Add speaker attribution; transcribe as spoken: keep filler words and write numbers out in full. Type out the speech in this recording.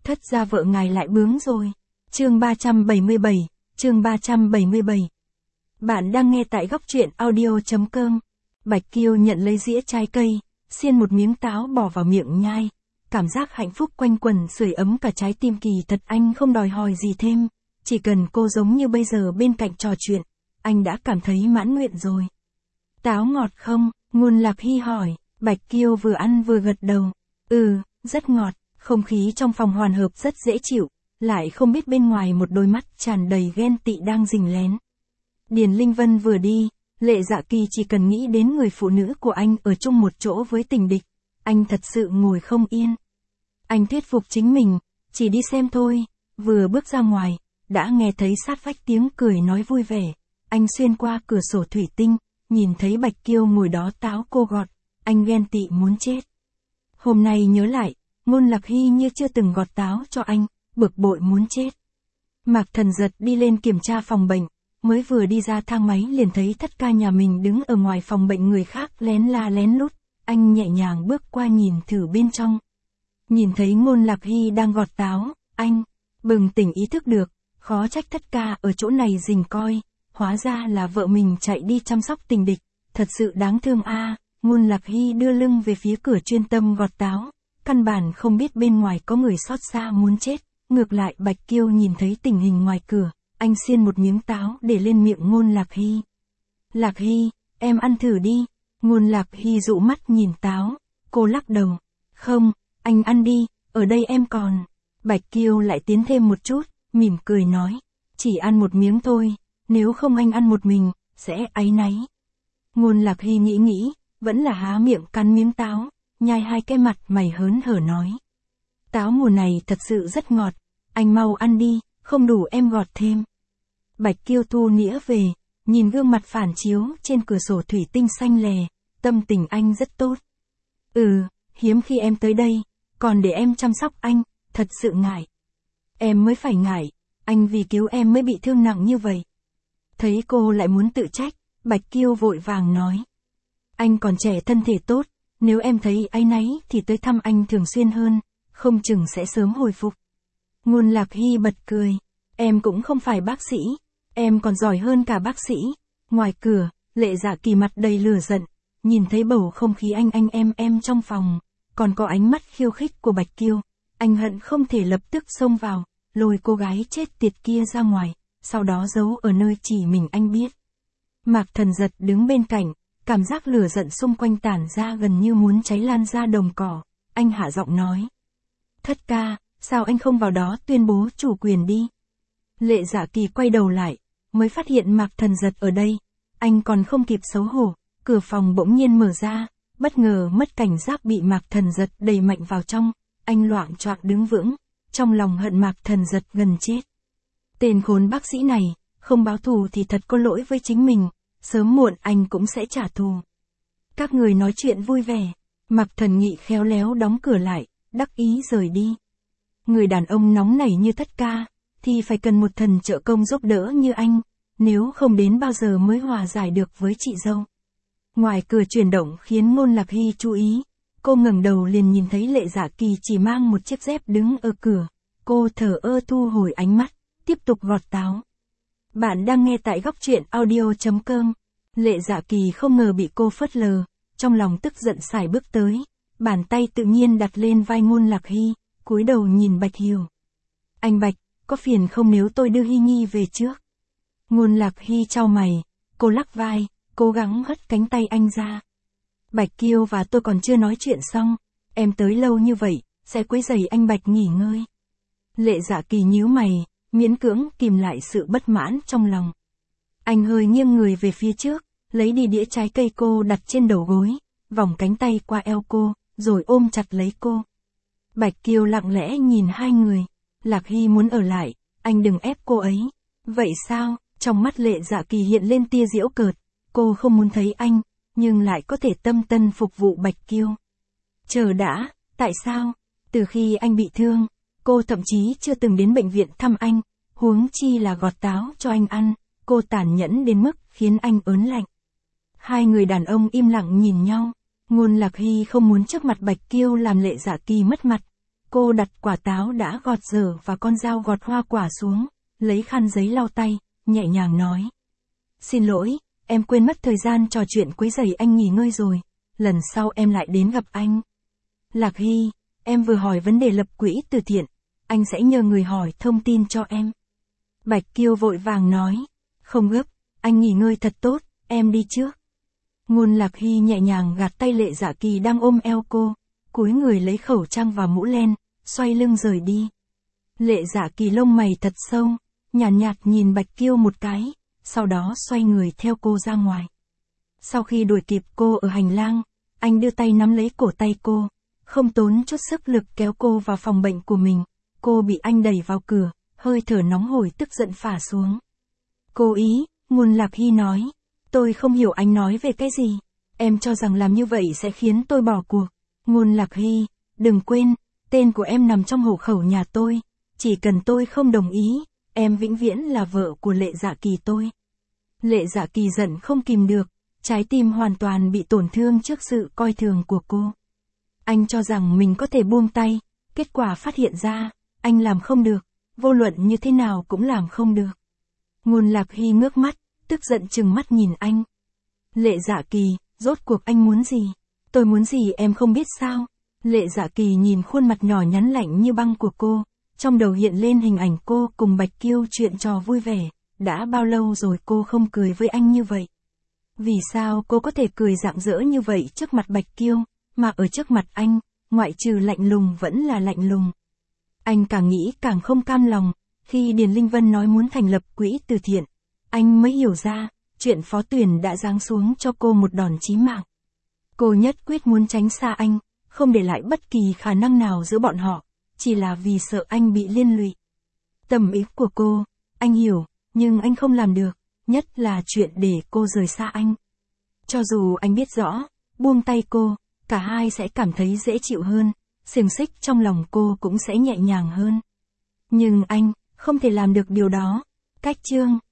Speaker 1: thất gia vợ ngài lại bướng rồi. Chương ba trăm bảy mươi bảy, chương ba trăm bảy mươi bảy. Bạn đang nghe tại góc truyện audio chấm com. Bạch Kiêu nhận lấy dĩa trái cây, xiên một miếng táo bỏ vào miệng nhai. Cảm giác hạnh phúc quanh quẩn sưởi ấm cả trái tim, kỳ thật anh không đòi hỏi gì thêm. Chỉ cần cô giống như bây giờ bên cạnh trò chuyện, anh đã cảm thấy mãn nguyện rồi. Táo ngọt không? Ngôn Lạc Hy hỏi. Bạch Kiêu vừa ăn vừa gật đầu. Ừ, rất ngọt. Không khí trong phòng hoàn hợp rất dễ chịu, lại không biết bên ngoài một đôi mắt tràn đầy ghen tị đang rình lén. Điền Linh Vân vừa đi, Lệ Dạ Kỳ chỉ cần nghĩ đến người phụ nữ của anh ở chung một chỗ với tình địch, anh thật sự ngồi không yên. Anh thuyết phục chính mình, chỉ đi xem thôi, vừa bước ra ngoài, đã nghe thấy sát vách tiếng cười nói vui vẻ. Anh xuyên qua cửa sổ thủy tinh, nhìn thấy Bạch Kiêu ngồi đó táo cô gọt, anh ghen tị muốn chết. Hôm nay nhớ lại, Ngôn Lạc Hy như chưa từng gọt táo cho anh, bực bội muốn chết. Mạc Thần Giật đi lên kiểm tra phòng bệnh, mới vừa đi ra thang máy liền thấy thất ca nhà mình đứng ở ngoài phòng bệnh người khác lén la lén lút, anh nhẹ nhàng bước qua nhìn thử bên trong. Nhìn thấy Ngôn Lạc Hy đang gọt táo, anh bừng tỉnh ý thức được, khó trách thất ca ở chỗ này rình coi, hóa ra là vợ mình chạy đi chăm sóc tình địch, thật sự đáng thương a. À. Ngôn Lạc Hy đưa lưng về phía cửa chuyên tâm gọt táo, căn bản không biết bên ngoài có người xót xa muốn chết. Ngược lại Bạch Kiêu nhìn thấy tình hình ngoài cửa, anh xiên một miếng táo để lên miệng Ngôn Lạc Hy. Lạc Hy, em ăn thử đi. Ngôn Lạc Hy dụ mắt nhìn táo, cô lắc đầu. Không, anh ăn đi, ở đây em còn. Bạch Kiêu lại tiến thêm một chút, mỉm cười nói. Chỉ ăn một miếng thôi, nếu không anh ăn một mình, sẽ áy náy. Ngôn Lạc Hy nghĩ nghĩ, vẫn là há miệng cắn miếng táo, nhai hai cái mặt mày hớn hở nói. Táo mùa này thật sự rất ngọt, anh mau ăn đi, không đủ em gọt thêm. Bạch Kiêu thu nĩa về, nhìn gương mặt phản chiếu trên cửa sổ thủy tinh xanh lè, tâm tình anh rất tốt. Ừ, hiếm khi em tới đây, còn để em chăm sóc anh, thật sự ngại. Em mới phải ngại, anh vì cứu em mới bị thương nặng như vậy. Thấy cô lại muốn tự trách, Bạch Kiêu vội vàng nói. Anh còn trẻ thân thể tốt, nếu em thấy áy náy thì tới thăm anh thường xuyên hơn, không chừng sẽ sớm hồi phục. Ngôn Lạc Hy bật cười, em cũng không phải bác sĩ, em còn giỏi hơn cả bác sĩ. Ngoài cửa, Lệ Dạ Kỳ mặt đầy lửa giận, nhìn thấy bầu không khí anh anh em em trong phòng, còn có ánh mắt khiêu khích của Bạch Kiêu, anh hận không thể lập tức xông vào, lôi cô gái chết tiệt kia ra ngoài, sau đó giấu ở nơi chỉ mình anh biết. Mạc Thần Giật đứng bên cạnh, cảm giác lửa giận xung quanh tản ra gần như muốn cháy lan ra đồng cỏ, anh hạ giọng nói. Thất ca, sao anh không vào đó tuyên bố chủ quyền đi? Lệ Dạ Kỳ quay đầu lại, mới phát hiện Mạc Thần Giật ở đây, anh còn không kịp xấu hổ, cửa phòng bỗng nhiên mở ra, bất ngờ mất cảnh giác bị Mạc Thần Giật đẩy mạnh vào trong, anh loạng choạng đứng vững, trong lòng hận Mạc Thần Giật gần chết. Tên khốn bác sĩ này, không báo thù thì thật có lỗi với chính mình, sớm muộn anh cũng sẽ trả thù. Các người nói chuyện vui vẻ, Mạc Thần Nghị khéo léo đóng cửa lại, đắc ý rời đi. Người đàn ông nóng nảy như thất ca, thì phải cần một thần trợ công giúp đỡ như anh, nếu không đến bao giờ mới hòa giải được với chị dâu. Ngoài cửa chuyển động khiến Ngôn Lạc Hy chú ý, cô ngẩng đầu liền nhìn thấy Lệ Dạ Kỳ chỉ mang một chiếc dép đứng ở cửa, cô thở ơ thu hồi ánh mắt, tiếp tục gọt táo. Bạn đang nghe tại góc truyện audio chấm com. Lệ Dạ Kỳ không ngờ bị cô phớt lờ, trong lòng tức giận sải bước tới, bàn tay tự nhiên đặt lên vai Ngôn Lạc Hy, cúi đầu nhìn Bạch Hiểu. Anh Bạch, có phiền không nếu tôi đưa Hy Nhi về trước? Ngôn Lạc Hy chau mày, cô lắc vai, cố gắng hất cánh tay anh ra. Bạch Kiêu và tôi còn chưa nói chuyện xong, em tới lâu như vậy, sẽ quấy rầy anh Bạch nghỉ ngơi. Lệ Dạ Kỳ nhíu mày, miễn cưỡng kìm lại sự bất mãn trong lòng. Anh hơi nghiêng người về phía trước, lấy đi đĩa trái cây cô đặt trên đầu gối, vòng cánh tay qua eo cô, rồi ôm chặt lấy cô. Bạch Kiêu lặng lẽ nhìn hai người. Lạc Hy muốn ở lại, anh đừng ép cô ấy. Vậy sao? Trong mắt Lệ Dạ Kỳ hiện lên tia giễu cợt, cô không muốn thấy anh, nhưng lại có thể tâm tân phục vụ Bạch Kiêu. Chờ đã, tại sao? Từ khi anh bị thương, cô thậm chí chưa từng đến bệnh viện thăm anh, huống chi là gọt táo cho anh ăn, cô tàn nhẫn đến mức khiến anh ớn lạnh. Hai người đàn ông im lặng nhìn nhau, Ngôn Lạc Hy không muốn trước mặt Bạch Kiêu làm Lệ Dạ Kỳ mất mặt. Cô đặt quả táo đã gọt dở và con dao gọt hoa quả xuống, lấy khăn giấy lau tay, nhẹ nhàng nói. Xin lỗi, em quên mất thời gian trò chuyện quấy rầy anh nghỉ ngơi rồi, lần sau em lại đến gặp anh. Lạc Hy, em vừa hỏi vấn đề lập quỹ từ thiện, anh sẽ nhờ người hỏi thông tin cho em. Bạch Kiêu vội vàng nói, không gấp, anh nghỉ ngơi thật tốt, em đi trước. Ngôn Lạc Hy nhẹ nhàng gạt tay Lệ Dạ Kỳ đang ôm eo cô, cúi người lấy khẩu trang và mũ len, xoay lưng rời đi. Lệ Dạ Kỳ lông mày thật sâu, nhàn nhạt, nhạt nhìn Bạch Kiêu một cái, sau đó xoay người theo cô ra ngoài. Sau khi đuổi kịp cô ở hành lang, anh đưa tay nắm lấy cổ tay cô, không tốn chút sức lực kéo cô vào phòng bệnh của mình. Cô bị anh đẩy vào cửa, hơi thở nóng hổi tức giận phả xuống. Cố ý, Ngôn Lạc Hy nói. Tôi không hiểu anh nói về cái gì. Em cho rằng làm như vậy sẽ khiến tôi bỏ cuộc. Ngôn Lạc Hy, đừng quên, tên của em nằm trong hộ khẩu nhà tôi. Chỉ cần tôi không đồng ý, em vĩnh viễn là vợ của Lệ Dạ Kỳ tôi. Lệ Dạ Kỳ giận không kìm được, trái tim hoàn toàn bị tổn thương trước sự coi thường của cô. Anh cho rằng mình có thể buông tay, kết quả phát hiện ra, anh làm không được, vô luận như thế nào cũng làm không được. Ngôn Lạc Hy ngước mắt, tức giận trừng mắt nhìn anh. Lệ Dạ Kỳ, rốt cuộc anh muốn gì? Tôi muốn gì em không biết sao? Lệ Dạ Kỳ nhìn khuôn mặt nhỏ nhắn lạnh như băng của cô, trong đầu hiện lên hình ảnh cô cùng Bạch Kiêu chuyện trò vui vẻ, đã bao lâu rồi cô không cười với anh như vậy? Vì sao cô có thể cười rạng rỡ như vậy trước mặt Bạch Kiêu, mà ở trước mặt anh, ngoại trừ lạnh lùng vẫn là lạnh lùng. Anh càng nghĩ càng không cam lòng, khi Điền Linh Vân nói muốn thành lập quỹ từ thiện, anh mới hiểu ra, chuyện Phó Tuyền đã giáng xuống cho cô một đòn chí mạng. Cô nhất quyết muốn tránh xa anh, không để lại bất kỳ khả năng nào giữa bọn họ, chỉ là vì sợ anh bị liên lụy. Tâm ý của cô, anh hiểu, nhưng anh không làm được, nhất là chuyện để cô rời xa anh. Cho dù anh biết rõ, buông tay cô, cả hai sẽ cảm thấy dễ chịu hơn, xiềng xích trong lòng cô cũng sẽ nhẹ nhàng hơn. Nhưng anh, không thể làm được điều đó. Cách chương